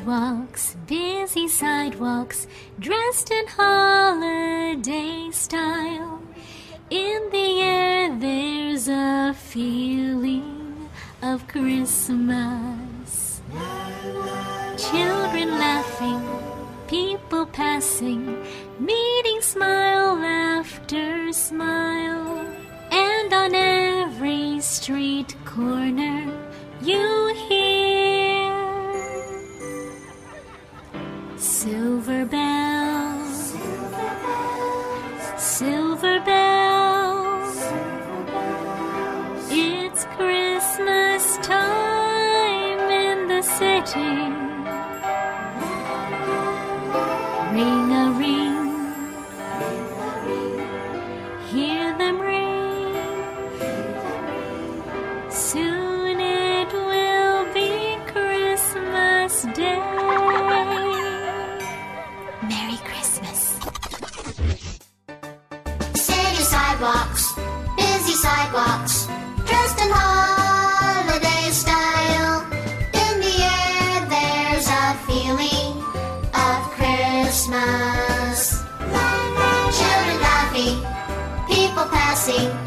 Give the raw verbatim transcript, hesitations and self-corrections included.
sidewalks, busy sidewalks, dressed in holiday style. In the air there's a feeling of Christmas. Children laughing, people passing, meeting smile after smile. And on every street corner you hear silver bells, silver bells. It's Christmas time in the city. Ring a ring, hear them ring. Soon it will be Christmas Day. Merry Christmas. City sidewalks, busy sidewalks, dressed in holiday style. In the air there's a feeling of Christmas. Children laughing, people passing,